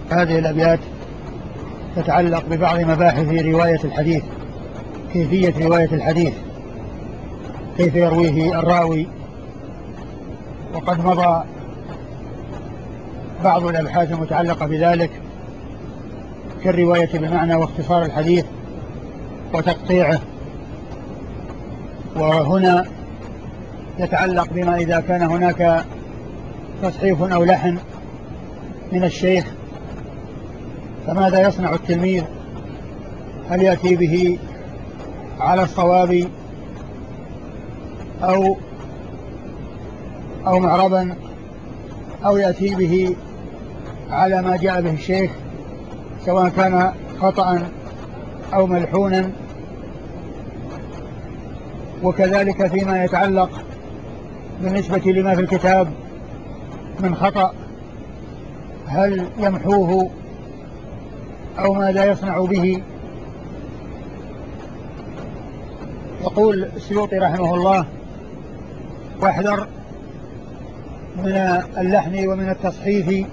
هذه الأبيات تتعلق ببعض مباحث رواية الحديث، كيفية رواية الحديث، كيف يرويه الراوي. وقد مضى بعض الأبحاث المتعلقة بذلك كالرواية بالمعنى واختصار الحديث وتقطيعه. وهنا يتعلق بما إذا كان هناك تصحيف أو لحن من الشيخ فماذا يصنع التلميذ؟ هل يأتي به على الصواب أو معربا، أو يأتي به على ما جاء به الشيخ سواء كان خطأ أو ملحونا. وكذلك فيما يتعلق بالنسبة لما في الكتاب من خطأ هل يمحوه أو ماذا يصنع به. يقول السيوطي رحمه الله: واحذر من اللحن ومن التصحيف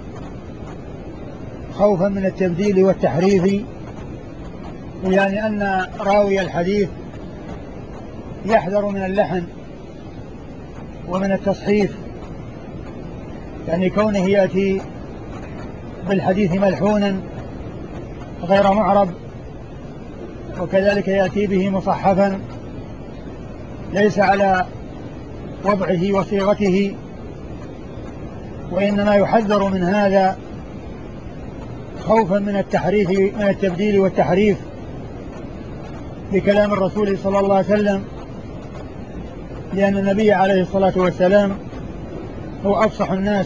خوفا من التبديل والتحريف. يعني أن راوي الحديث يحذر من اللحن ومن التصحيف، يعني كونه يأتي بالحديث ملحونا غير معرب، وكذلك يأتي به مصحفا ليس على وضعه وصيغته. وإنما يحذر من هذا خوفا من التحريف، من التبديل والتحريف بكلام الرسول صلى الله عليه وسلم، لأن النبي عليه الصلاة والسلام هو أفصح الناس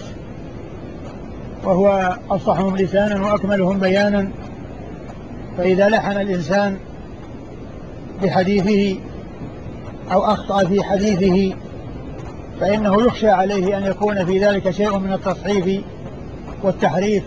وهو أفصحهم لسانا وأكملهم بيانا. فإذا لحن الإنسان بحديثه أو أخطأ في حديثه فإنه يخشى عليه أن يكون في ذلك شيء من التصحيف والتحريف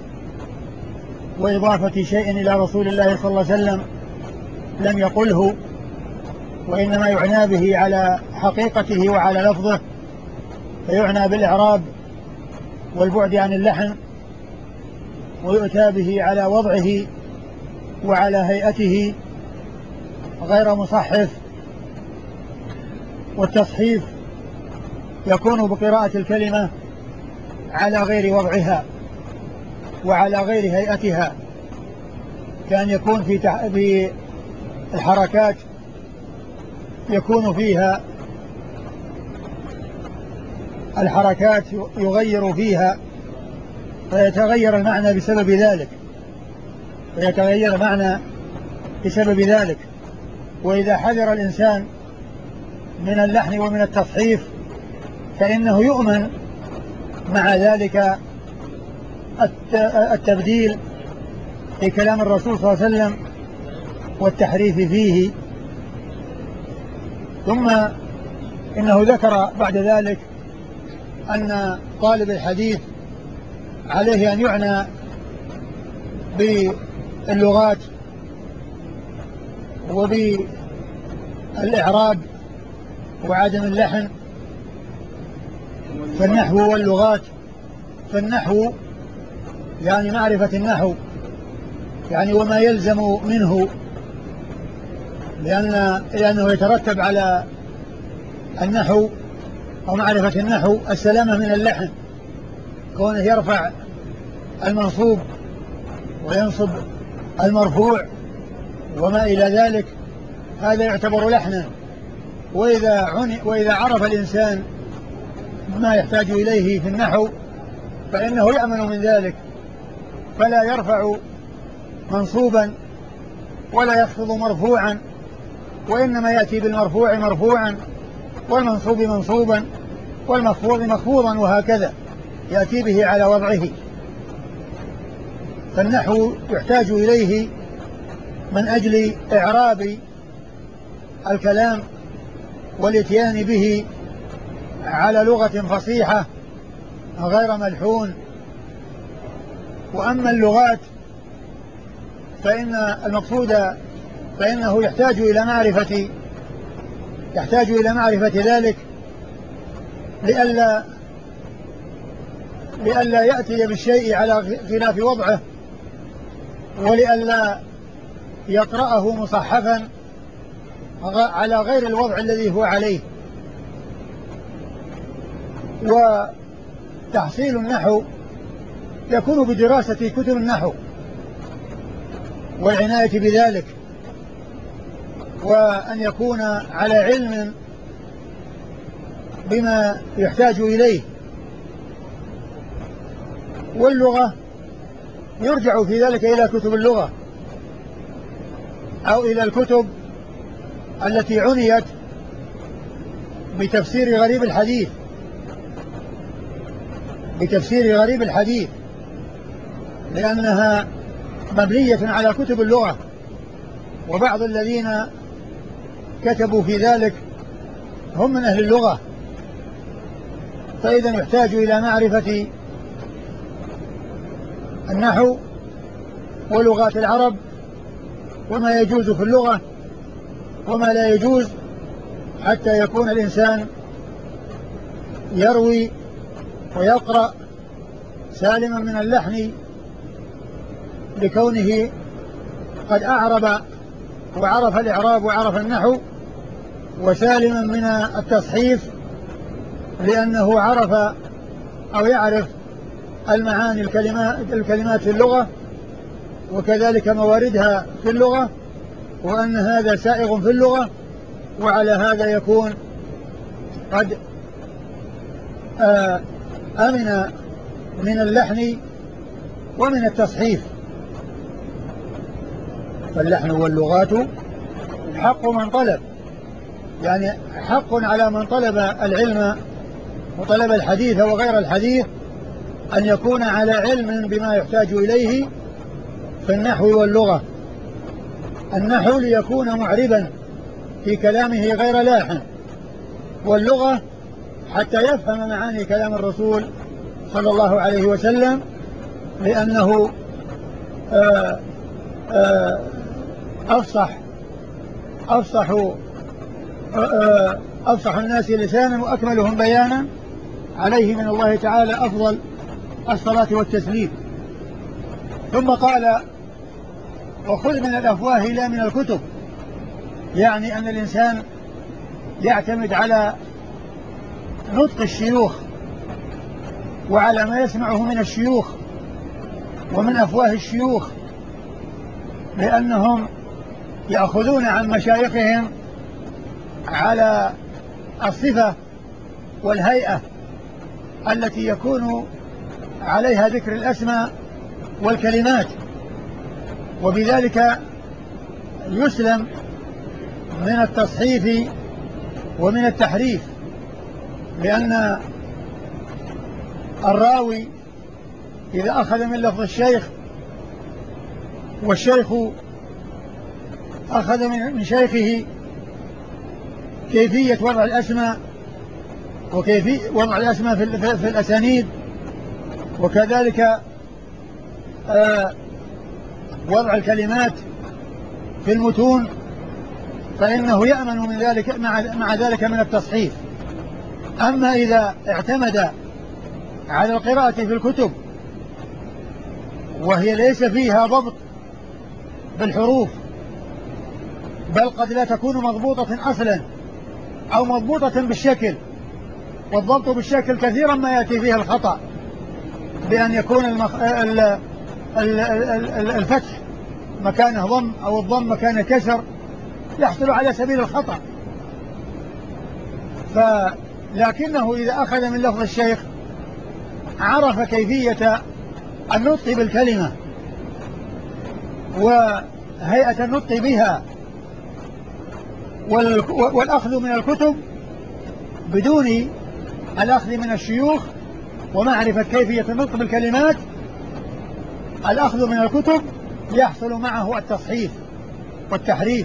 وإضافة شيء إلى رسول الله صلى الله عليه وسلم لم يقله، وإنما يعنى به على حقيقته وعلى لفظه، فيعنى بالإعراب والبعد عن اللحن، ويؤتى به على وضعه وعلى هيئته غير مصحف. والتصحيف يكون بقراءة الكلمة على غير وضعها وعلى غير هيئتها، كان يكون في الحركات يكون فيها الحركات يغير فيها فيتغير المعنى بسبب ذلك. وإذا حذر الإنسان من اللحن ومن التصحيف فإنه يؤمن مع ذلك التبديل في كلام الرسول صلى الله عليه وسلم والتحريف فيه. ثم إنه ذكر بعد ذلك أن طالب الحديث عليه أن يعنى باللغات وبالإعراب وعدم اللحن. فالنحو واللغات، فالنحو يعني معرفة النحو يعني وما يلزم منه، لأنه يترتب على النحو أو معرفة النحو السلامة من اللحن، كونه يرفع المنصوب وينصب المرفوع وما إلى ذلك، هذا يعتبر لحنا. وإذا عرف الإنسان ما يحتاج إليه في النحو فإنه يأمن من ذلك، فلا يرفع منصوبا ولا يخفض مرفوعا، وإنما يأتي بالمرفوع مرفوعا والمنصوب منصوبا والمخفوض مخفوضا، وهكذا يأتي به على وضعه. فالنحو يحتاج إليه من أجل إعراب الكلام والإتيان به على لغة فصيحة غير ملحون. وأما اللغات فإن المقصود فإنه يحتاج إلى معرفة ذلك لئلا لئلا يأتي بالشيء على خلاف وضعه، ولئلا يقرأه مصحفا على غير الوضع الذي هو عليه. وتحصيل النحو يكون بدراسة كتب النحو والعناية بذلك، وأن يكون على علم بما يحتاج إليه. واللغة يرجع في ذلك إلى كتب اللغة أو إلى الكتب التي عنيت بتفسير غريب الحديث، لأنها مبنية على كتب اللغة، وبعض الذين كتبوا في ذلك هم من أهل اللغة، فإذا يحتاج إلى معرفة النحو ولغات العرب، وما يجوز في اللغة وما لا يجوز، حتى يكون الإنسان يروي ويقرأ سالما من اللحن لكونه قد أعرب وعرف الإعراب وعرف النحو، وسالما من التصحيف لأنه عرف أو يعرف المعاني الكلمات في اللغة، وكذلك مواردها في اللغة، وأن هذا سائغ في اللغة، وعلى هذا يكون قد أمن من اللحن ومن التصحيف. فاللحن واللغات حق من طلب، يعني حق على من طلب العلم وطلب الحديث وغير الحديث أن يكون على علم بما يحتاج إليه في النحو واللغة. النحو ليكون معربا في كلامه غير لاحن، واللغة حتى يفهم معاني كلام الرسول صلى الله عليه وسلم، لأنه أفصح الناس لسانا وأكملهم بيانا، عليه من الله تعالى أفضل الصلاة والتسليم. ثم قال: وخذ من الأفواه لا من الكتب، يعني أن الإنسان يعتمد على نطق الشيوخ وعلى ما يسمعه من الشيوخ ومن أفواه الشيوخ، لأنهم يأخذون عن مشايخهم على الصفة والهيئة التي يكون عليها ذكر الأسماء والكلمات، وبذلك يسلم من التصحيف ومن التحريف، لأن الراوي إذا أخذ من لفظ الشيخ والشيخ أخذ من شيخه كيفية وضع الأسماء وكيفية وضع الأسماء في الأسانيد، وكذلك وضع الكلمات في المتون، فإنه يأمن من ذلك مع ذلك من التصحيف. أما إذا اعتمد على القراءة في الكتب وهي ليس فيها ضبط بالحروف، بل قد لا تكون مضبوطة أصلا أو مضبوطة بالشكل، والضبط بالشكل كثيرا ما يأتي فيه الخطأ، بأن يكون الفتح مكانه ضم أو الضم مكانه كسر، يحصل على سبيل الخطأ. لكنه إذا أخذ من لفظ الشيخ عرف كيفية النطق بالكلمة وهيئة النطق بها، والأخذ من الكتب بدون الأخذ من الشيوخ ومعرفة كيفية النطق بالكلمات، الأخذ من الكتب يحصل معه التصحيف والتحريف.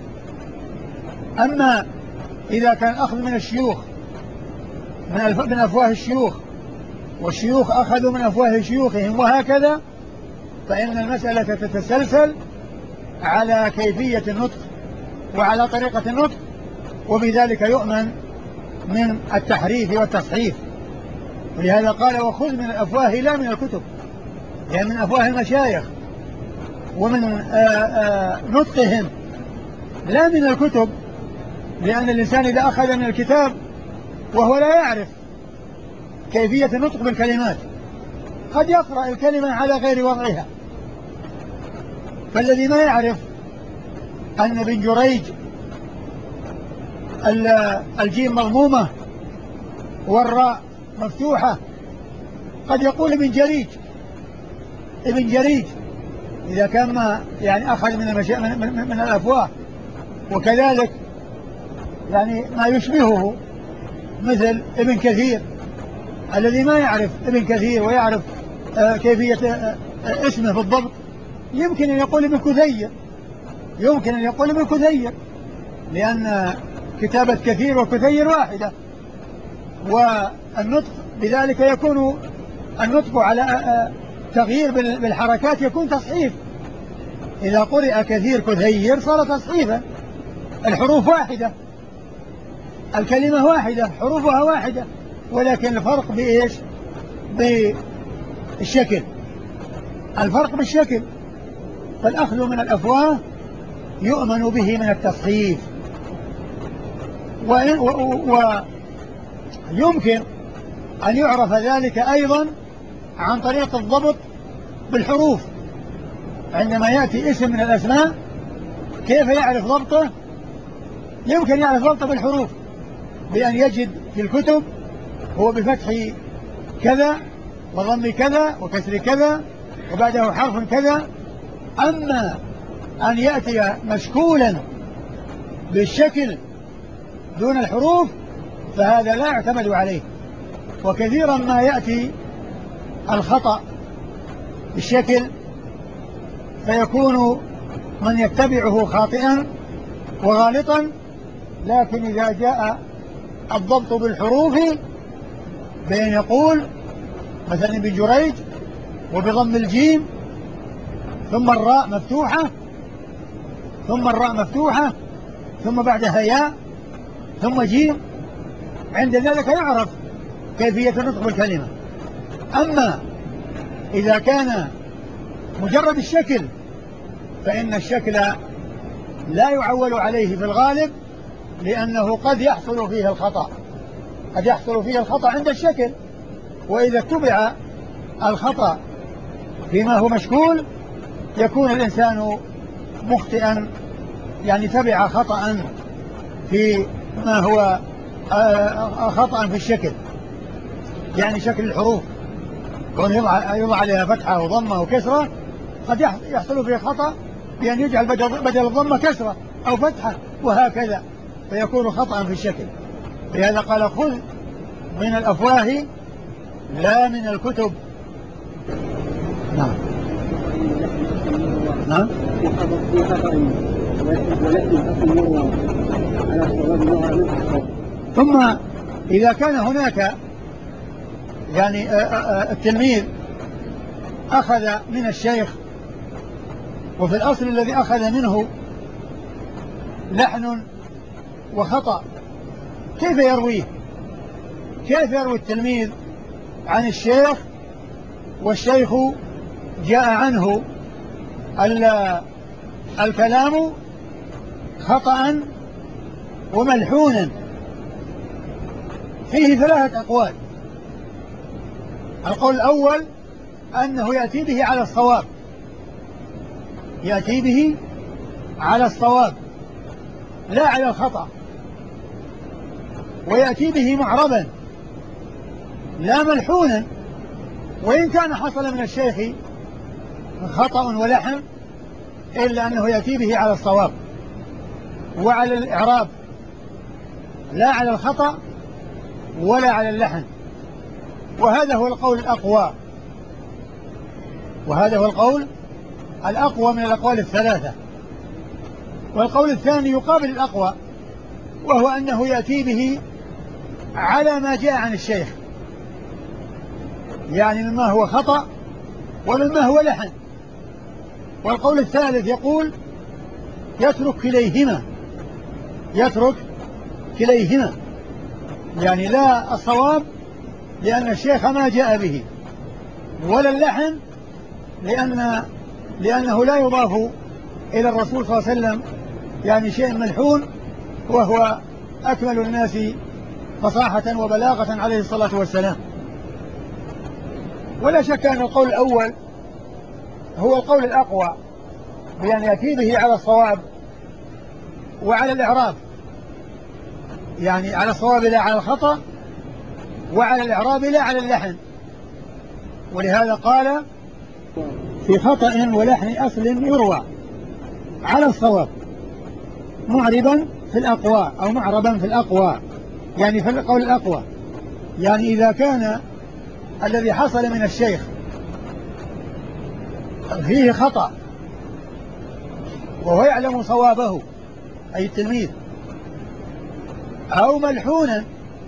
أما إذا كان أخذ من الشيوخ من أفواه الشيوخ، والشيوخ أخذوا من أفواه شيوخهم وهكذا، فإن المسألة تتسلسل على كيفية النطق وعلى طريقة النطق، وبذلك يؤمن من التحريف والتصحيف. ولهذا قال وخذ من الأفواه لا من الكتب، يعني من أفواه المشايخ ومن نطقهم لا من الكتب، لأن الإنسان إذا أخذ من الكتاب وهو لا يعرف كيفية النطق بالكلمات قد يقرأ الكلمة على غير وضعها. فالذي ما يعرف أن ابن جريج الجيم مضمومة والراء مفتوحة قد يقول ابن جريج، ابن جريج إذا كان ما يعني أخذ من الأفواه. وكذلك يعني ما يشبهه مثل ابن كثير، الذي ما يعرف ابن كثير ويعرف كيفية اسمه بالضبط يمكن أن يقول ابن كثير، يمكن أن يقول ابن كثير، لأن كتابة كثير وكثير واحدة، والنطق بذلك يكون النطق على تغيير بالحركات يكون تصحيف. إذا قرئ كثير كثير صار تصحيفا، الحروف واحدة، الكلمة واحدة، حروفها واحدة، ولكن الفرق بإيش؟ بالشكل، الفرق بالشكل. فالأخذ من الأفواه يؤمن به من التصحيف، ويمكن أن يعرف ذلك أيضا عن طريق الضبط بالحروف. عندما يأتي اسم من الأسماء كيف يعرف ضبطه؟ يمكن يعرف ضبطه بالحروف، بأن يجد في الكتب هو بفتح كذا وضم كذا وكسر كذا وبعده حرف كذا. أما أن يأتي مشكولا بالشكل دون الحروف فهذا لا يعتمد عليه. وكثيرا ما يأتي الخطأ بالشكل فيكون من يتبعه خاطئا وغالطا، لكن إذا جاء الضبط بالحروف بأن يقول مثلا ابن جريج وبضم الجيم ثم الراء مفتوحة ثم الراء مفتوحة ثم بعدها ياء ثم جيم، عند ذلك يعرف كيفية النطق بالكلمة. أما إذا كان مجرد الشكل فإن الشكل لا يعول عليه في الغالب، لأنه قد يحصل فيه الخطأ، قد يحصل فيه الخطأ عند الشكل. وإذا اتبع الخطأ فيما هو مشكول يكون الإنسان مخطئا، يعني تبع خطأ في ما هو خطأ في الشكل، يعني شكل الحروف كون يضع عليها فتحة وضمة وكسرة قد يحصل فيه خطأ بأن يجعل بدل الضمة كسرة أو فتحة وهكذا، فيكون خطأ في الشكل. لهذا قال خذ من الأفواه لا من الكتب. نعم نعم. ثم إذا كان هناك يعني التلميذ أخذ من الشيخ وفي الأصل الذي أخذ منه لحن وخطأ، كيف يرويه؟ كيف يروي التلميذ عن الشيخ والشيخ جاء عنه الكلام خطأ وملحونا؟ فيه ثلاثة أقوال. القول الأول أنه يأتي به على الصواب، يأتي به على الصواب لا على الخطأ، ويأتي به معربا لا ملحونا، وإن كان حصل من الشيخ خطأ ولحن إلا أنه يأتي به على الصواب وعلى الإعراب لا على الخطأ ولا على اللحن. وهذا هو القول الأقوى، وهذا هو القول الأقوى من الأقوال الثلاثة. والقول الثاني يقابل الأقوى، وهو أنه يأتي به على ما جاء عن الشيخ، يعني مما هو خطأ ومما هو لحن. والقول الثالث يقول يترك كليهما، يترك كليهما، يعني لا الصواب لأن الشيخ ما جاء به، ولا اللحن لأنه لا يضاف إلى الرسول صلى الله عليه وسلم يعني شيء ملحون، وهو أكمل الناس فصاحة وبلاغة عليه الصلاة والسلام. ولا شك أن القول الأول هو القول الأقوى، بأن يأتي به على الصواب وعلى الإعراب، يعني على الصواب لا على الخطأ، وعلى الإعراب لا على اللحن. ولهذا قال في خطأ ولحن أصل يروى على الصواب معربا في الأقوى أو معربا في الأقوى، يعني في القول الأقوى. يعني إذا كان الذي حصل من الشيخ فيه خطأ وهو يعلم صوابه أي التلميذ، أو ملحونا،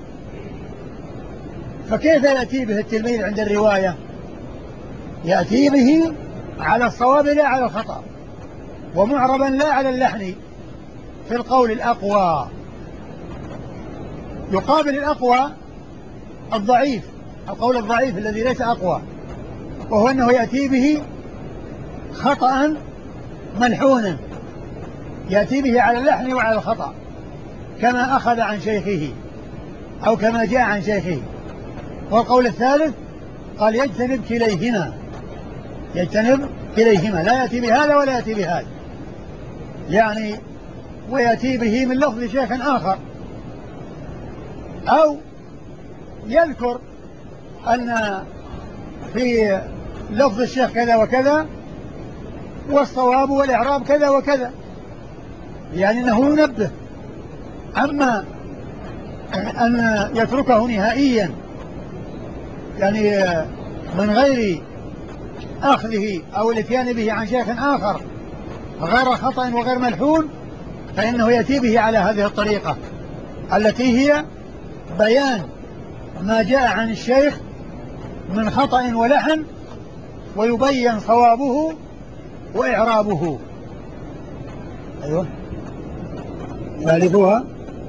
فكيف يأتي به التلميذ عند الرواية؟ يأتي به على الصواب لا على الخطأ، ومعربا لا على اللحن في القول الأقوى. يقابل الأقوى الضعيف، القول الضعيف الذي ليس أقوى، وهو أنه يأتي به خطأ ملحونا، يأتي به على اللحن وعلى الخطأ كما أخذ عن شيخه أو كما جاء عن شيخه. والقول الثالث قال يجتنب كليهما، يجتنب كليهما، لا يأتي بهذا ولا يأتي بهذا، يعني ويأتي به من لفظ شيخ آخر، أو يذكر أن في لفظ الشيخ كذا وكذا والصواب والإعراب كذا وكذا، يعني أنه ينبه. أما أن يتركه نهائيا يعني من غير أخذه أو الاتيان به عن شيخ آخر غير خطأ وغير ملحون، فإنه يأتي به على هذه الطريقة التي هي بيان ما جاء عن الشيخ من خطأ ولحن، ويبين صوابه وإعرابه. أيوة. ثالثها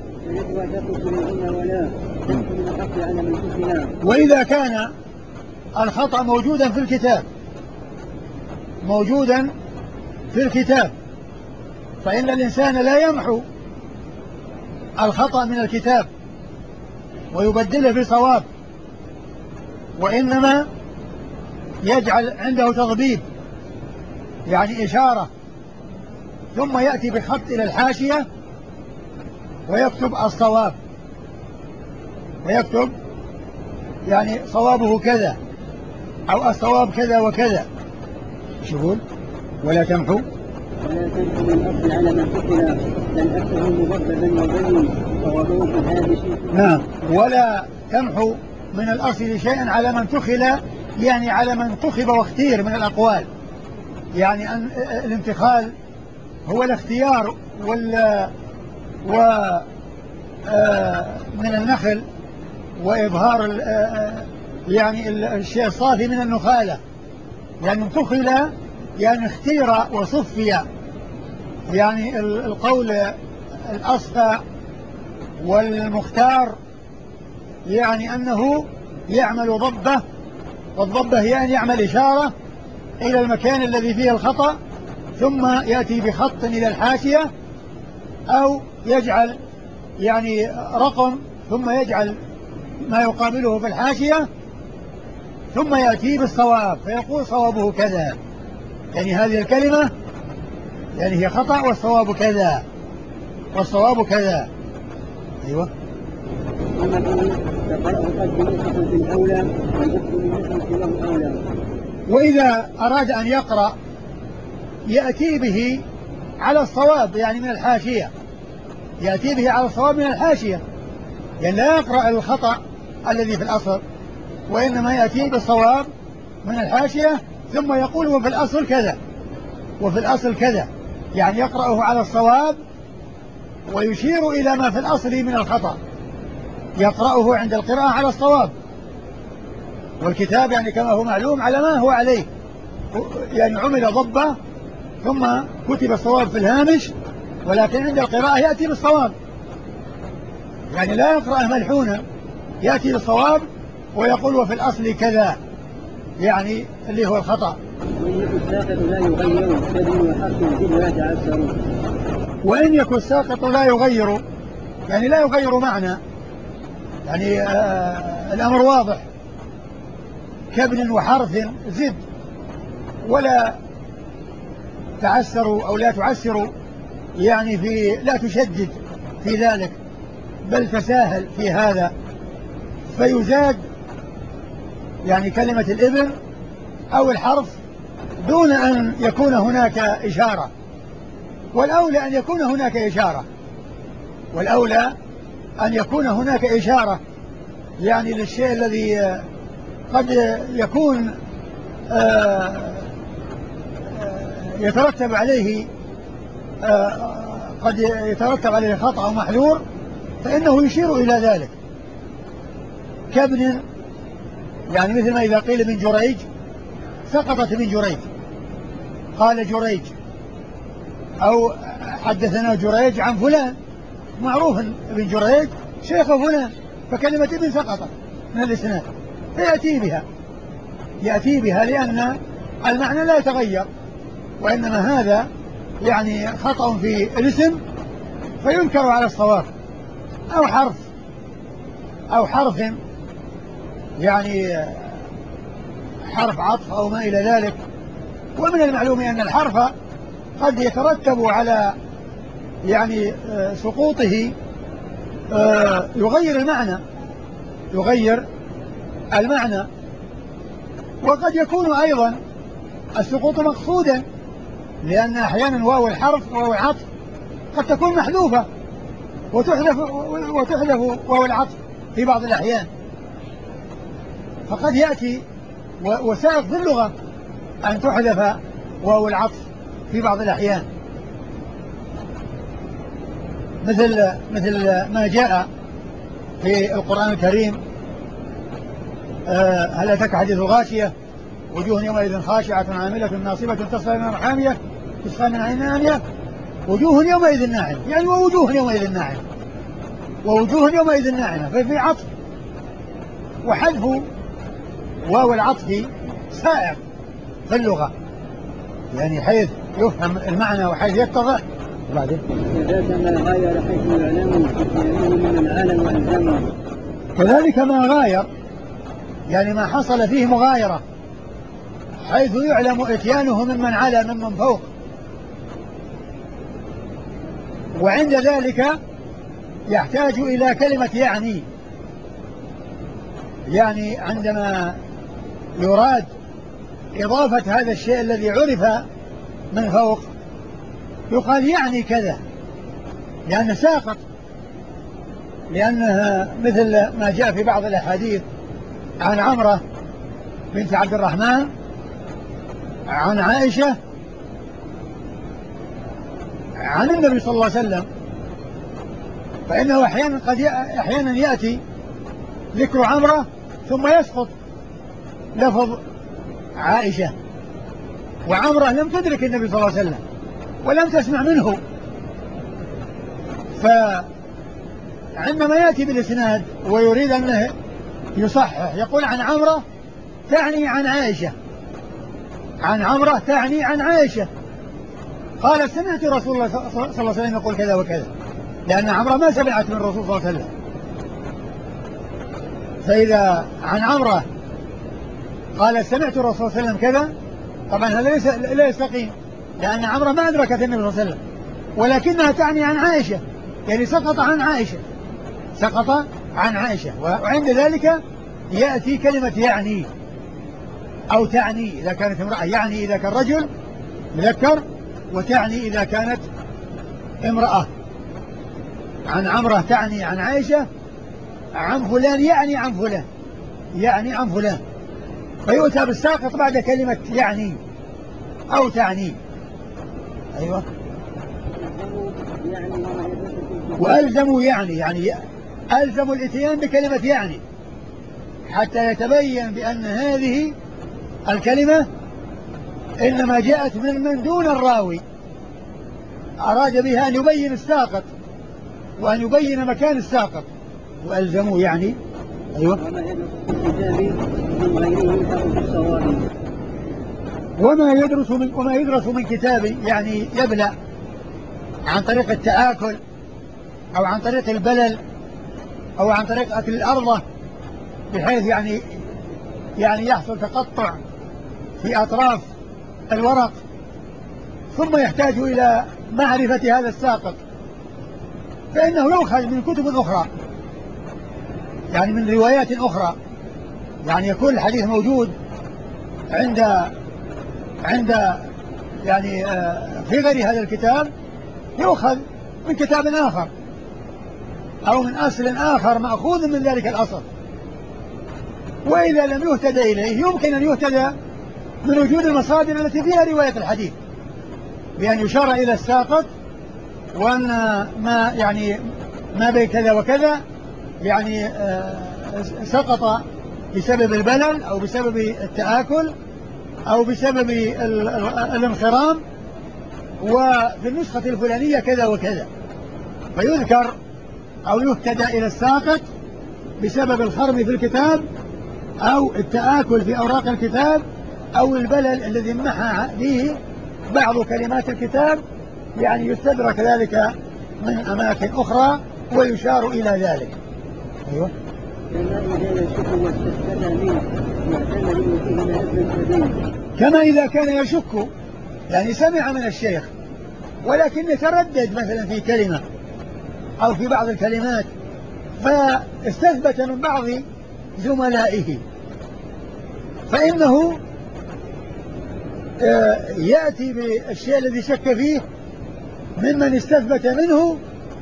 وإذا كان الخطأ موجودا في الكتاب، موجودا في الكتاب، فإن الإنسان لا يمحو الخطأ من الكتاب ويبدله بصواب، وإنما يجعل عنده تضبيب يعني إشارة، ثم يأتي بخط إلى الحاشية ويكتب الصواب، ويكتب يعني صوابه كذا أو الصواب كذا وكذا. شو يقول؟ ولا تمحو من أصل على من فكر بل أكثر مضببا وبين صوابه في الهامش. نعم، ولا تمحو من الأصل شيئا على من تخل، يعني على من انتخب واختير من الأقوال، يعني أن الانتخال هو الاختيار من النخل وإظهار يعني الشيء الصافي من النخالة، يعني انتخل يعني اختير وصفي، يعني القول الأصفى والمختار، يعني أنه يعمل ضبة، والضبة هي أن يعمل إشارة إلى المكان الذي فيه الخطأ، ثم يأتي بخط إلى الحاشية، أو يجعل يعني رقم ثم يجعل ما يقابله في الحاشية، ثم يأتي بالصواب فيقول صوابه كذا، يعني هذه الكلمة يعني هي خطأ والصواب كذا والصواب كذا. أيوة. وإذا أراد أن يقرأ يأتي به على الصواب، يعني من الحاشية، يأتي به على الصواب من الحاشية، يعني لا يقرأ الخطأ الذي في الأصل، وإنما يأتي بالصواب من الحاشية، ثم يقول وفي الأصل كذا وفي الأصل كذا، يعني يقرأه على الصواب ويشير إلى ما في الأصل من الخطأ، يقرأه عند القراءة على الصواب، والكتاب يعني كما هو معلوم على ما هو عليه، يعني عمل ضبة ثم كتب الصواب في الهامش، ولكن عند القراءة يأتي بالصواب، يعني لا يقرأه ملحونا، يأتي بالصواب ويقول وفي الأصل كذا، يعني اللي هو الخطأ. وإن يكن الساقط لا يغير يعني لا يغير معنى، يعني الأمر واضح، كابن وحرف زد ولا تعسروا أو لا تعسروا، يعني لا تشدد في ذلك بل تساهل في هذا، فيزاد يعني كلمة الابن أو الحرف دون أن يكون هناك إشارة، والأولى أن يكون هناك إشارة، والأولى أن يكون هناك إشارة يعني للشيء الذي قد يكون يترتب عليه قد يترتب عليه خطأ أو محذور، فإنه يشير إلى ذلك. كابن يعني مثل ما إذا قيل ابن جريج سقطت ابن جريج، قال جريج أو حدثنا جريج عن فلان، معروف ابن جريج شيخ فلان، فكلمة ابن سقطت من الإسناد، يأتي بها لأن المعنى لا يتغير، وإنما هذا يعني خطأ في الاسم فينكر على الصواب، أو حرف يعني حرف عطف أو ما إلى ذلك. ومن المعلوم أن الحرف قد يترتب على يعني سقوطه يغير المعنى، وقد يكون أيضا السقوط مقصودا، لأن أحيانا واو الحرف واو العطف قد تكون محذوفة وتحذف واو العطف في بعض الأحيان، فقد يأتي وسائق في اللغة أن تحذف واو العطف في بعض الأحيان، مثل ما جاء في القرآن الكريم هل أتاك حديث غاشية وجوه يومئذ خاشعة عاملة ناصبة تصلى نارا حامية تسقى من عين آنية وجوه يومئذ ناعمة، يعني ووجوه يومئذ ناعمة، ففي عطف وحذف واو العطف سائق في اللغة، يعني حيث يفهم المعنى وحيث يتضح. وبعدين كذلك ما غاير يعني ما حصل فيه مغايرة حيث يعلم إتيانه ممن على ممن فوق، وعند ذلك يحتاج إلى كلمة يعني عندما يراد إضافة هذا الشيء الذي عرف من فوق يقال يعني كذا لأنه ساقط، لأنها مثل ما جاء في بعض الأحاديث عن عمرة بنت عبد الرحمن عن عائشة عن النبي صلى الله عليه وسلم، فإنه أحيانا يأتي ذكر عمرة ثم يسقط لفظ عائشة، وعمرة لم تدرك النبي صلى الله عليه وسلم ولم تسمع منه، فعندما يأتي بالإسناد ويريد أنه يصحح يقول عن عمرة تعني عن عائشة، قال سمعت رسول الله صلى الله عليه وسلم يقول كذا وكذا، لأن عمرة ما سمعت من الرسول صلى الله عليه وسلم، فإذا عن عمرة قال سمعت الرسول صلى الله عليه وسلم كذا، طبعا هذا لا يستقيم، لأن عمرة ما أدركت النبي صلى الله عليه وسلم، ولكنها تعني عن عائشة، يعني سقط عن عائشة، وعند ذلك يأتي كلمة يعني أو تعني إذا كانت امرأة، يعني إذا كان رجل مذكر، وتعني إذا كانت امرأة. عن عمرة تعني عن عائشة، عن فلان يعني عن فلان، فيؤتى بالساقط بعد كلمة يعني أو تعني. أيوة. وألزموا يعني ألزموا الإتيان بكلمة يعني حتى يتبين بأن هذه الكلمة إنما جاءت من دون الراوي، أراد بها أن يبين الساقط وأن يبين مكان الساقط، وألزموا يعني أيوة. وما يدرس في الكتاب من غيره يلحق بالصواب. وما يدرس من كتاب يعني يبلع عن طريق التآكل أو عن طريق البلل أو عن طريق أكل الأرض، بحيث يعني يحصل تقطع في أطراف الورق، ثم يحتاج إلى معرفة هذا الساقط، فإنه يؤخذ من كتب أخرى، يعني من روايات أخرى، يعني يكون الحديث موجود عند يعني في غير هذا الكتاب، يؤخذ من كتاب آخر أو من أصل آخر مأخوذ من ذلك الأصل. وإذا لم يهتدى إليه يمكن أن يهتدى من وجود المصادر التي فيها رواية الحديث، بأن يشار إلى الساقط، وأن ما بين كذا وكذا يعني سقط بسبب البلل أو بسبب التآكل أو بسبب الانخرام، وفي النسخة الفلانية كذا وكذا، فيذكر أو يهتدى إلى الساقط بسبب الخرم في الكتاب أو التآكل في أوراق الكتاب أو البلل الذي محى فيه بعض كلمات الكتاب، يعني يستدرك ذلك من أماكن أخرى ويشار إلى ذلك. أيوة. كما إذا كان يشك، يعني سمع من الشيخ ولكن يتردد مثلا في كلمة أو في بعض الكلمات، فاستثبت من بعض زملائه، فإنه يأتي بالشيء الذي شك فيه ممن استثبت منه.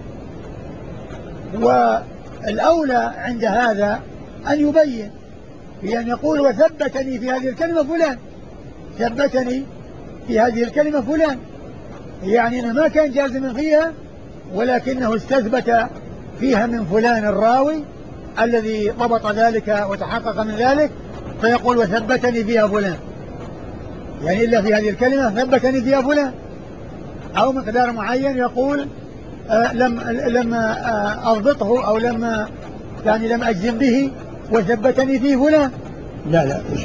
والأولى عند هذا أن يبين، بأن يقول وثبتني في هذه الكلمة فلان، ثبتني في هذه الكلمة فلان، يعني أنه ما كان جازما فيها ولكنه استثبت فيها من فلان الراوي الذي ضبط ذلك وتحقق من ذلك، فيقول وثبتني فيها فلان، يعني إلا في هذه الكلمة ثبتني فيها فلان. أو مقدار معين يقول لم أضبطه أو لم أجزم به وثبتني فيه فلان. لا وش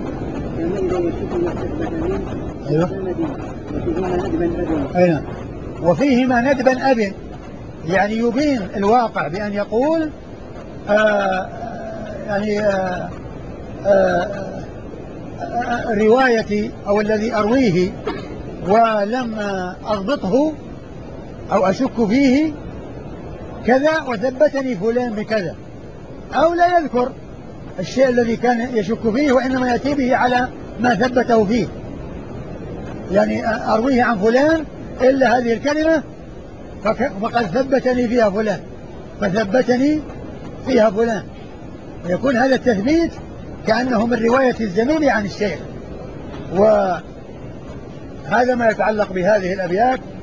أيوة. أيوة. وفيهما ندبا أب، يعني يبين الواقع بأن يقول روايتي أو الذي أرويه ولم أضبطه أو أشك فيه كذا وثبتني فلان بكذا، أو لا يذكر الشيء الذي كان يشك فيه وإنما يأتي به على ما ثبته فيه، يعني أرويه عن فلان إلا هذه الكلمة فقد ثبتني فيها فلان، فثبتني فيها فلان، ويكون هذا التثبيت كأنه من رواية الزميل عن الشيخ. وهذا ما يتعلق بهذه الأبيات.